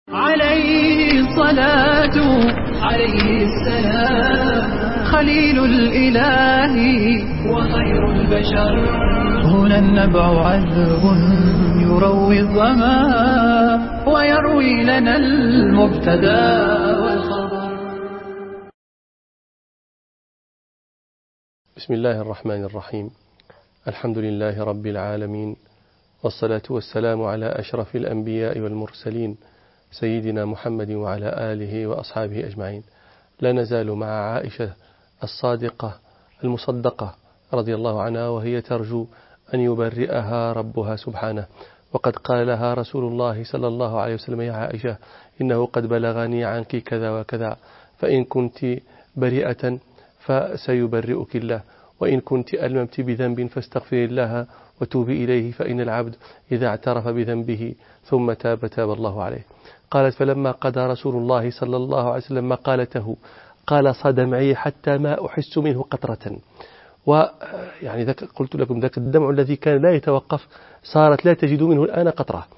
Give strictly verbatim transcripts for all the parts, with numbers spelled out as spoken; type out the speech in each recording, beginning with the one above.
عليه الصلاة عليه السلام خليل الإله وخير البشر. هنا النبع عذب يروي الظما ويروي لنا المبتدا والخبر. بسم الله الرحمن الرحيم. الحمد لله رب العالمين، والصلاة والسلام على أشرف الأنبياء والمرسلين سيدنا محمد وعلى آله وأصحابه أجمعين. لا نزال مع عائشة الصادقة المصدقة رضي الله عنها، وهي ترجو أن يبرئها ربها سبحانه. وقد قال لها رسول الله صلى الله عليه وسلم: يا عائشة، إنه قد بلغني عنك كذا وكذا، فإن كنت بريئة فسيبرئك الله، وإن كنت ألممت بذنب فاستغفر الله وتوبي إليه، فإن العبد إذا اعترف بذنبه ثم تاب تاب الله عليه. قالت: فلما قضى رسول الله صلى الله عليه وسلم مقالته قال: صدمعي حتى ما أحس منه قطرة. ويعني ذاك قلت لكم ذاك الدمع الذي كان لا يتوقف صارت لا تجد منه الآن قطرة.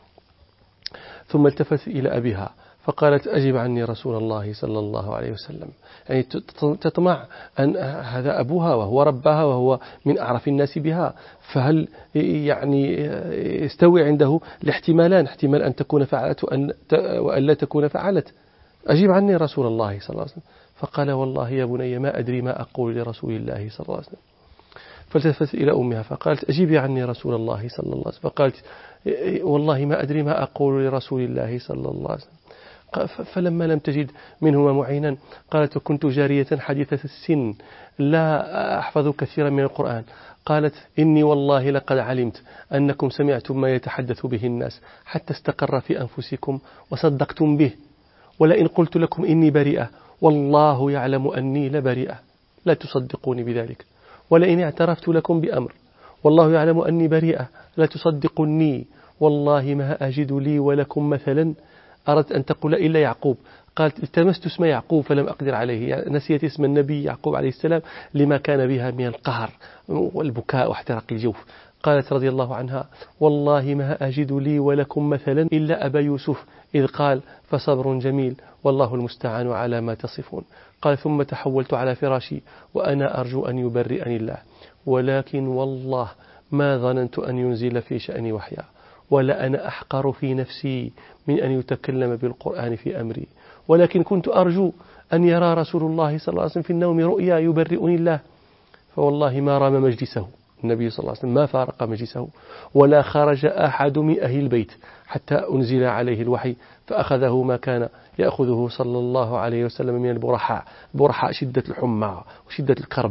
ثم التفت إلى أبيها فقالت: أجب عني رسول الله صلى الله عليه وسلم. يعني تطمع أن هذا أبوها وهو ربها وهو من أعرف الناس بها، فهل يعني يستوي عنده الاحتمالان، احتمال أن تكون فعلت وأن لا تكون فعلت؟ أجب عني رسول الله صلى الله عليه وسلم. فقال: والله يا بني ما أدري ما أقول لرسول الله صلى الله عليه وسلم. فالتفت إلى أمها فقالت: أجيبي عني رسول الله صلى الله عليه وسلم. فقالت: والله ما أدري ما أقول لرسول الله صلى الله عليه وسلم. فلما لم تجد منهما معينا قالت: وكنت جارية حديثة السن لا أحفظ كثيرا من القرآن. قالت: إني والله لقد علمت أنكم سمعتم ما يتحدث به الناس حتى استقر في أنفسكم وصدقتم به، ولئن قلت لكم إني بريئة والله يعلم أني لبريئة لا تصدقوني بذلك، ولئن اعترفت لكم بأمر والله يعلم أني بريئة لا تصدقني، والله ما أجد لي ولكم مثلا أردت أن تقول إلا يعقوب. قالت: التمست اسم يعقوب فلم أقدر عليه، يعني نسيت اسم النبي يعقوب عليه السلام لما كان بها من القهر والبكاء واحتراق الجوف. قالت رضي الله عنها: والله ما أجد لي ولكم مثلا إلا أبا يوسف إذ قال: فصبر جميل والله المستعان على ما تصفون. قال: ثم تحولت على فراشي وأنا أرجو أن يبرئني الله، ولكن والله ما ظننت أن ينزل في شأني وحيا، ولا أنا أحقر في نفسي من أن يتكلم بالقرآن في أمري، ولكن كنت أرجو أن يرى رسول الله صلى الله عليه وسلم في النوم رؤيا يبرئني الله. فوالله ما رام مجلسه النبي صلى الله عليه وسلم، ما فارق مجلسه، ولا خرج أحد من أهل البيت حتى أنزل عليه الوحي فأخذه ما كان يأخذه صلى الله عليه وسلم من البرحاء، برحاء شدة الحمى وشدة الكرب،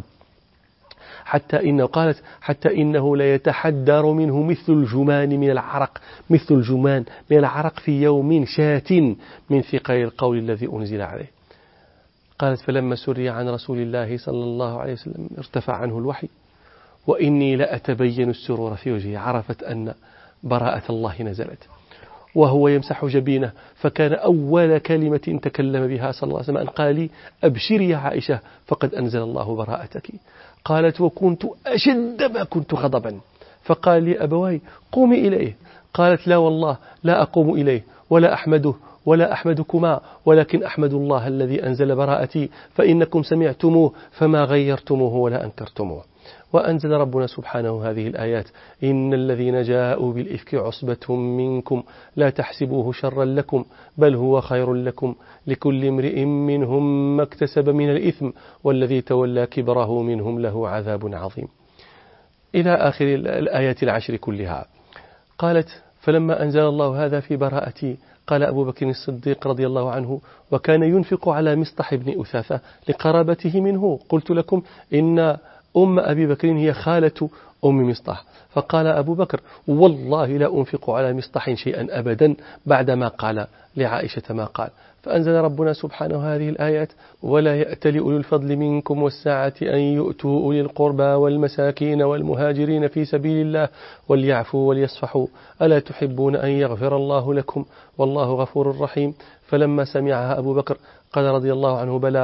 حتى إنه قالت حتى إنه لا يتحدر منه مثل الجمان من العرق، مثل الجمان من العرق في يوم شات من ثقل القول الذي أنزل عليه. قالت: فلما سري عن رسول الله صلى الله عليه وسلم ارتفع عنه الوحي وإني لأتبين السرور في وجهه، عرفت أن براءة الله نزلت، وهو يمسح جبينه، فكان أول كلمة تكلم بها صلى الله عليه وسلم أن قال لي: أبشري يا عائشة فقد أنزل الله براءتك. قالت: وكنت أشد ما كنت غضبا، فقال لي أبواي: قومي إليه. قالت: لا والله لا أقوم إليه ولا أحمده ولا أحمدكما، ولكن أحمد الله الذي أنزل براءتي، فإنكم سمعتموه فما غيرتموه ولا أنكرتموه. وأنزل ربنا سبحانه هذه الآيات: إن الذين جاءوا بالإفك عصبة منكم لا تحسبوه شرا لكم بل هو خير لكم لكل امرئ منهم ما اكتسب من الإثم والذي تولى كبره منهم له عذاب عظيم، إلى آخر الآيات العشر كلها. قالت: فلما أنزل الله هذا في براءتي قال أبو بكر الصديق رضي الله عنه: وكان ينفق على مصطح بن أثاثة لقرابته منه. قلت لكم إن أم أبي بكر هي خالة أم مصطح. فقال أبو بكر: والله لا أنفق على مصطح شيئا أبدا بعدما قال لعائشة ما قال. فأنزل ربنا سبحانه هذه الآيات: ولا يأتل أولو الفضل منكم والسعة أن يؤتوا أولي القربى والمساكين والمهاجرين في سبيل الله وليعفوا وليصفحوا ألا تحبون أن يغفر الله لكم والله غفور رحيم. فلما سمعها أبو بكر قال رضي الله عنه: بلى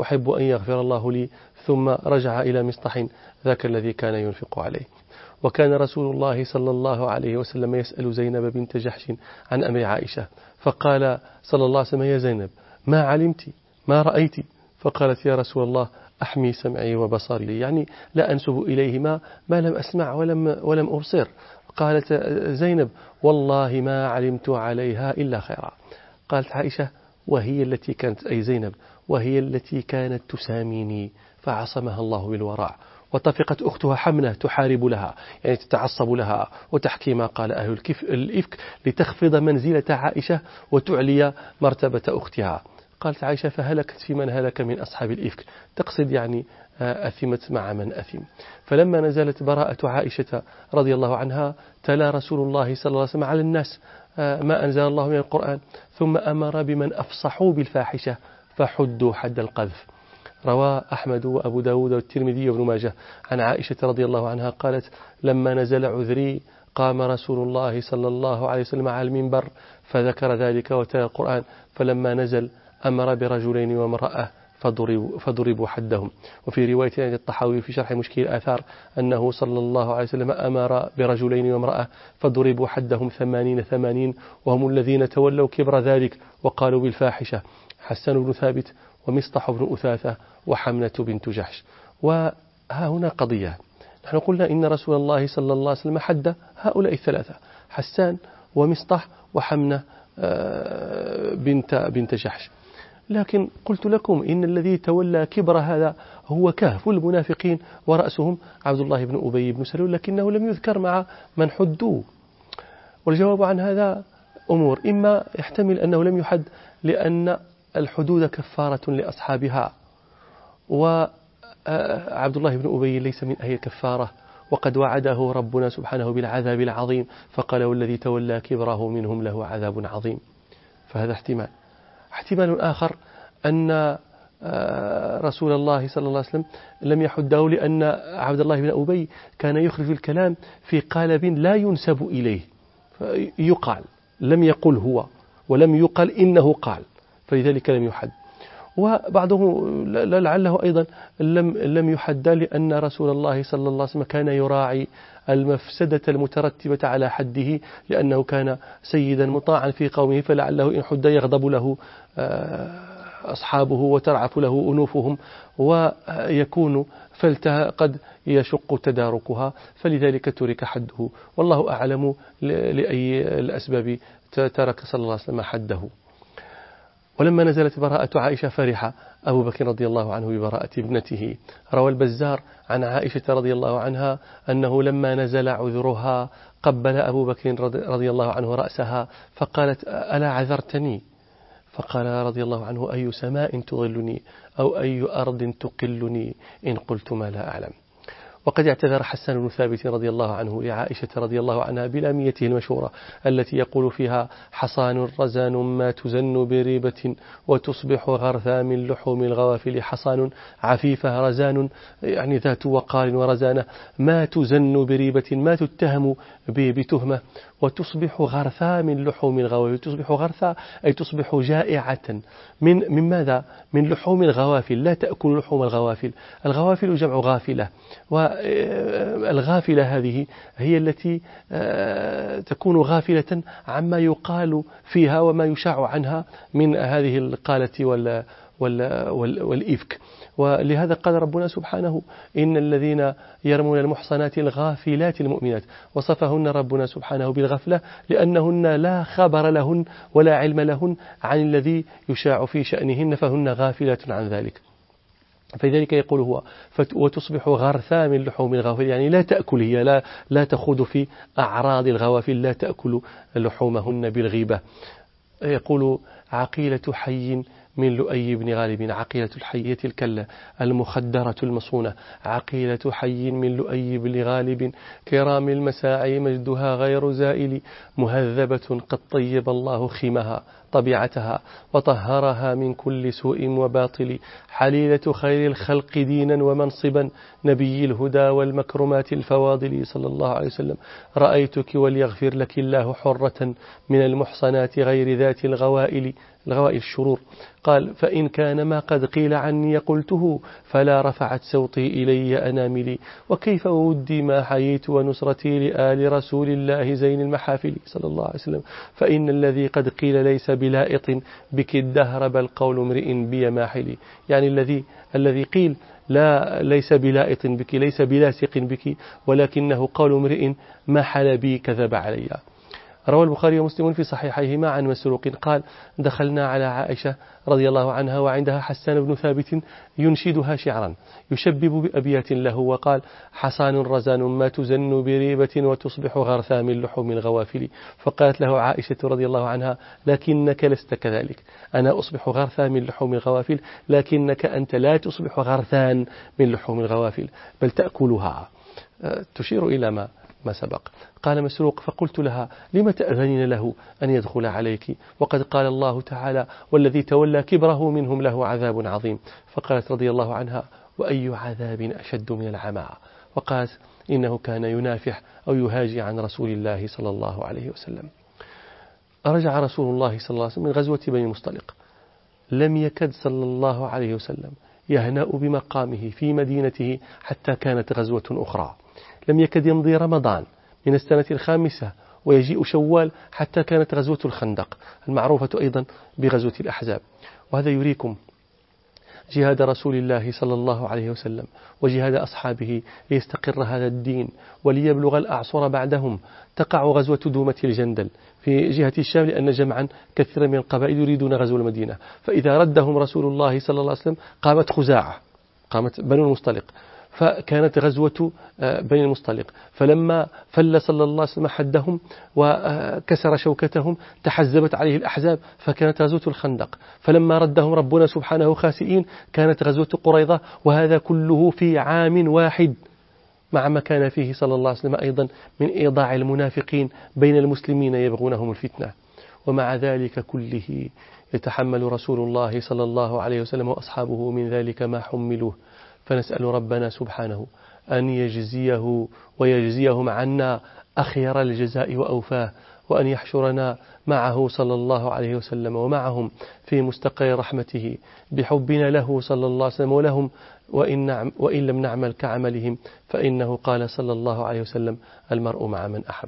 أحب أن يغفر الله لي، ثم رجع إلى مصطح ذاك الذي كان ينفق عليه. وكان رسول الله صلى الله عليه وسلم يسأل زينب بنت جحش عن أمر عائشة، فقال صلى الله عليه وسلم: يا زينب ما علمت ما رأيت؟ فقالت: يا رسول الله أحمي سمعي وبصري، يعني لا أنسب إليهما ما لم أسمع ولم, ولم أبصر. قالت زينب: والله ما علمت عليها إلا خيرا. قالت عائشة: وهي التي كانت أي زينب وهي التي كانت تساميني فعصمها الله بالوراء، وطفقت أختها حمنة تحارب لها، يعني تتعصب لها وتحكي ما قال أهل الإفك لتخفض منزلة عائشة وتعلي مرتبة أختها. قالت عائشة: فهلكت في من هلك من أصحاب الإفك، تقصد يعني أثمت مع من أثم. فلما نزلت براءة عائشة رضي الله عنها تلا رسول الله صلى الله عليه وسلم على الناس ما أنزل الله من القرآن، ثم أمر بمن أفصحوا بالفاحشة فحدوا حد القذف. روى أحمد وأبو داود والترمذي وابن ماجه عن عائشة رضي الله عنها قالت: لما نزل عذري قام رسول الله صلى الله عليه وسلم على المنبر فذكر ذلك وتلا القرآن، فلما نزل أمر برجلين وامرأة فضربوا, فضربوا حدهم. وفي رواية عند الطحاوي في شرح مشكل الآثار أنه صلى الله عليه وسلم أمر برجلين وامرأة فضربوا حدهم ثمانين ثمانين، وهم الذين تولوا كبر ذلك وقالوا بالفاحشة: حسان بن ثابت ومصطح بن أثاثة وحمنة بنت جحش. وها هنا قضية، نحن قلنا إن رسول الله صلى الله عليه وسلم حد هؤلاء الثلاثة: حسان ومصطح وحمنة بنت بنت جحش. لكن قلت لكم إن الذي تولى كبر هذا هو كهف المنافقين ورأسهم عبد الله بن أبي بن سلول، لكنه لم يذكر مع من حدوه. والجواب عن هذا أمور: إما يحتمل أنه لم يحد لأن الحدود كفارة لأصحابها، وعبد الله بن أبي ليس من أهل الكفارة، وقد وعده ربنا سبحانه بالعذاب العظيم فقال: والذي تولى كبره منهم له عذاب عظيم. فهذا احتمال. احتمال آخر أن رسول الله صلى الله عليه وسلم لم يحده لأن عبد الله بن أبي كان يخرج الكلام في قالب لا ينسب إليه، يقال لم يقل هو ولم يقل إنه قال، فلذلك لم يحد. وبعضهم لعله أيضا لم لم يحد لأن رسول الله صلى الله عليه وسلم كان يراعي المفسدة المترتبة على حده، لأنه كان سيدا مطاعا في قومه، فلعله إن حد يغضب له أصحابه وترعف له أنوفهم ويكون فلتها قد يشق تداركها، فلذلك ترك حده. والله أعلم لأي الأسباب ترك صلى الله عليه وسلم حده. ولما نزلت براءة عائشة فرح أبو بكر رضي الله عنه ببراءة ابنته. روى البزار عن عائشة رضي الله عنها أنه لما نزل عذرها قبل أبو بكر رضي الله عنه رأسها فقالت: ألا عذرتني؟ فقال رضي الله عنه: أي سماء تظلني أو أي أرض تقلني إن قلت ما لا أعلم. وقد اعتذر حسان بن ثابت رضي الله عنه لعائشة رضي الله عنها بلاميته المشهورة التي يقول فيها: حصان رزان ما تزن بريبة وتصبح غرثا من لحوم الغوافل. حصان عفيفة رزان يعني ذات وقار ورزانة، ما تزن بريبة ما تتهم بتهمة، وتصبح غرثا من لحوم الغوافل. تصبح غرثا أي تصبح جائعة من من ماذا؟ من لحوم الغوافل، لا تأكل لحوم الغوافل. الغوافل جمع غافلة، والغافلة هذه هي التي تكون غافلة عما يقال فيها وما يشاع عنها من هذه القالة وال والإفك. ولهذا قال ربنا سبحانه: إن الذين يرمون المحصنات الغافلات المؤمنات، وصفهن ربنا سبحانه بالغفلة لأنهن لا خبر لهن ولا علم لهن عن الذي يشاع في شأنهن، فهن غافلات عن ذلك. فلذلك يقول هو: وتصبح غرثا من لحوم الغوافل، يعني لا تأكل، هي لا, لا تخوض في أعراض الغوافل، لا تأكل لحومهن بالغيبة. يقول: عقيلة حي من لؤي بن غالب. عقيلة الحية الكلة المخدرة المصونة، عقيلة حي من لؤي بن غالب، كرام المساعي مجدها غير زائل، مهذبة قد طيب الله خيمها، طبيعتها وطهرها من كل سوء وباطل، حليلة خير الخلق دينا ومنصبا، نبي الهدى والمكرمات الفواضل صلى الله عليه وسلم. رأيتك وليغفر لك الله حرة من المحصنات غير ذات الغوائل الغوائل الشرور. قال فإن كان ما قد قيل عني قلته فلا رفعت صوتي إلي أناملي، وكيف ودي ما حييت ونصرتي لآل رسول الله زين المحافل صلى الله عليه وسلم. فإن الذي قد قيل ليس بلائط بك الدهر بل قول امرئ بي ماحل، يعني الذي الذي قيل لا ليس بلائط بك، ليس بلاصق بك، ولكنه قول امرئ محل بي كذب علي. روى البخاري ومسلم في صحيحيهما عن مسروق قال دخلنا على عائشة رضي الله عنها وعندها حسان بن ثابت ينشدها شعرا يشبب بأبيات له، وقال حصان رزان ما تزن بريبة وتصبح غرثا من لحوم الغوافل. فقالت له عائشة رضي الله عنها لكنك لست كذلك، أنا أصبح غرثا من لحوم الغوافل، لكنك أنت لا تصبح غرثان من لحوم الغوافل بل تأكلها، تشير إلى ما ما سبق. قال مسروق فقلت لها لم تأذنين له أن يدخل عليك وقد قال الله تعالى والذي تولى كبره منهم له عذاب عظيم. فقالت رضي الله عنها وأي عذاب أشد من العمى، وقالت إنه كان ينافح أو يهاجي عن رسول الله صلى الله عليه وسلم. رجع رسول الله صلى الله عليه وسلم من غزوة بني المصطلق، لم يكد صلى الله عليه وسلم يهنأ بمقامه في مدينته حتى كانت غزوة أخرى، لم يكد يمضي رمضان من السنة الخامسة ويجيء شوال حتى كانت غزوة الخندق المعروفة أيضا بغزوة الأحزاب. وهذا يريكم جهاد رسول الله صلى الله عليه وسلم وجهاد أصحابه ليستقر هذا الدين وليبلغ الأعصر بعدهم. تقع غزوة دومة الجندل في جهة الشام لأن جمعا كثيرا من القبائل يريدون غزو المدينة، فإذا ردهم رسول الله صلى الله عليه وسلم قامت خزاعة، قامت بنو المصطلق، فكانت غزوة بني المصطلق. فلما فل صلى الله عليه وسلم حدهم وكسر شوكتهم تحزبت عليه الأحزاب فكانت غزوة الخندق. فلما ردهم ربنا سبحانه خاسئين كانت غزوة قريظة، وهذا كله في عام واحد، مع ما كان فيه صلى الله عليه وسلم أيضا من إيضاع المنافقين بين المسلمين يبغونهم الفتنة. ومع ذلك كله يتحمل رسول الله صلى الله عليه وسلم وأصحابه من ذلك ما حملوه. فنسأل ربنا سبحانه أن يجزيه ويجزيهم عنا أخير الجزاء وأوفاه، وأن يحشرنا معه صلى الله عليه وسلم ومعهم في مستقر رحمته بحبنا له صلى الله عليه وسلم ولهم، وإن, نعم وإن لم نعمل كعملهم، فإنه قال صلى الله عليه وسلم المرء مع من أحب.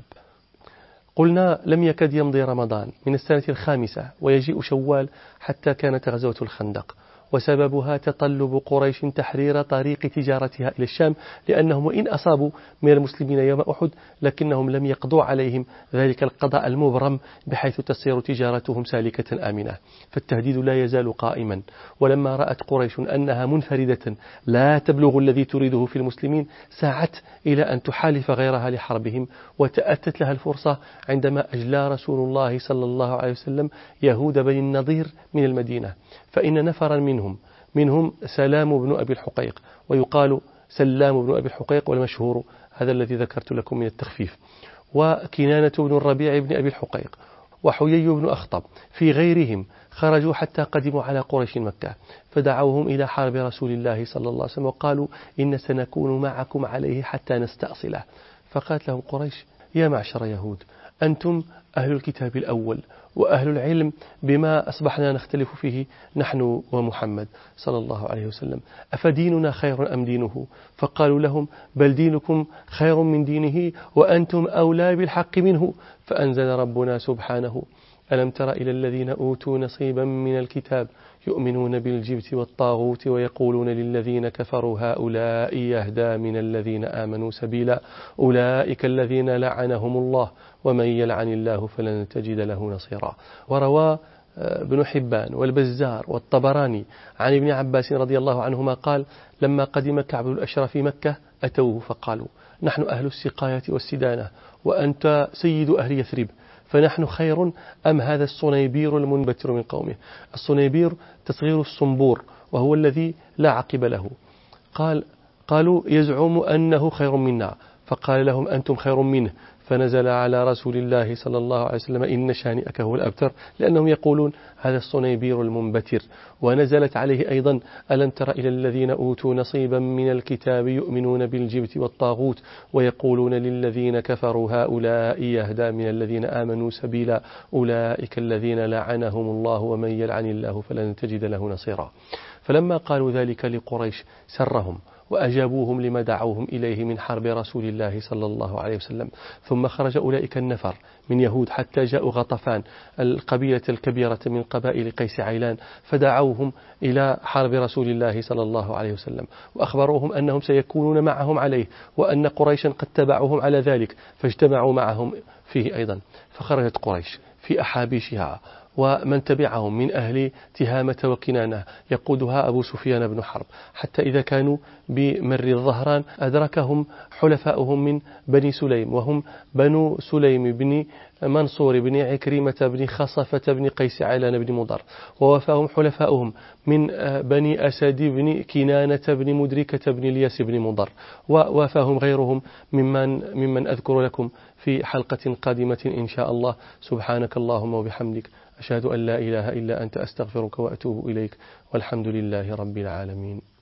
قلنا لم يكد يمضي رمضان من السنة الخامسة ويجيء شوال حتى كانت غزوة الخندق، وسببها تطلب قريش تحرير طريق تجارتها إلى الشام، لأنهم وإن أصابوا من المسلمين يوم أحد لكنهم لم يقضوا عليهم ذلك القضاء المبرم بحيث تصير تجارتهم سالكة آمنة، فالتهديد لا يزال قائما. ولما رأت قريش أنها منفردة لا تبلغ الذي تريده في المسلمين سعت إلى أن تحالف غيرها لحربهم، وتأتت لها الفرصة عندما أجلى رسول الله صلى الله عليه وسلم يهود بني النضير من المدينة، فإن نفرا منهم منهم سلام بن أبي الحقيق، ويقال سلام بن أبي الحقيق والمشهور هذا الذي ذكرت لكم من التخفيف، وكنانة بن الربيع بن أبي الحقيق وحيي بن أخطب في غيرهم خرجوا حتى قدموا على قريش مكة، فدعوهم إلى حرب رسول الله صلى الله عليه وسلم وقالوا إن سنكون معكم عليه حتى نستأصله. فقالت لهم قريش يا معشر يهود أنتم أهل الكتاب الأول وأهل العلم بما أصبحنا نختلف فيه نحن ومحمد صلى الله عليه وسلم، أفديننا خير أم دينه؟ فقالوا لهم بل دينكم خير من دينه وأنتم أولى بالحق منه. فأنزل ربنا سبحانه ألم تر إلى الذين أوتوا نصيبا من الكتاب يؤمنون بالجبت والطاغوت ويقولون للذين كفروا هؤلاء يهدى من الذين آمنوا سبيلا أولئك الذين لعنهم الله ومن يلعن الله فلن تجد له نصيرا. وروى ابن حبان والبزار والطبراني عن ابن عباس رضي الله عنهما قال لما قدم كعب الأشرف مكة أتوه فقالوا نحن أهل السقاية والسدانة وأنت سيد أهل يثرب، فنحن خير أم هذا الصنيبير المنبتر من قومه؟ الصنيبير تصغير الصنبور وهو الذي لا عقب له. قال قالوا يزعم أنه خير منا، فقال لهم أنتم خير منه، فنزل على رسول الله صلى الله عليه وسلم إن شانئك هو الأبتر، لأنهم يقولون هذا الصنيبير المنبتر. ونزلت عليه أيضا ألم تر إلى الذين أوتوا نصيبا من الكتاب يؤمنون بالجبت والطاغوت ويقولون للذين كفروا هؤلاء يهدى من الذين آمنوا سبيلا أولئك الذين لعنهم الله ومن يلعن الله فلن تجد له نصيرا. فلما قالوا ذلك لقريش سرهم وأجابوهم لما دعوهم إليه من حرب رسول الله صلى الله عليه وسلم. ثم خرج أولئك النفر من يهود حتى جاءوا غطفان القبيلة الكبيرة من قبائل قيس عيلان، فدعوهم إلى حرب رسول الله صلى الله عليه وسلم وأخبروهم أنهم سيكونون معهم عليه وأن قريشا قد تبعوهم على ذلك، فاجتمعوا معهم فيه أيضا. فخرجت قريش في أحابيشها ومن تبعهم من أهل تهامة وكنانة يقودها أبو سفيان بن حرب، حتى إذا كانوا بمر الظهران أدركهم حلفاؤهم من بني سليم، وهم بنو سليم بن منصور بن عكرمة بن خصفة بن قيس عيلان بن مضر، ووفاهم حلفاؤهم من بني أسد بن كنانة بن مدركة بن الياس بن مضر، ووفاهم غيرهم ممن, ممن أذكر لكم في حلقة قادمة إن شاء الله. سبحانك اللهم وبحمدك أشهد أن لا إله إلا أنت أستغفرك وأتوب إليك، والحمد لله رب العالمين.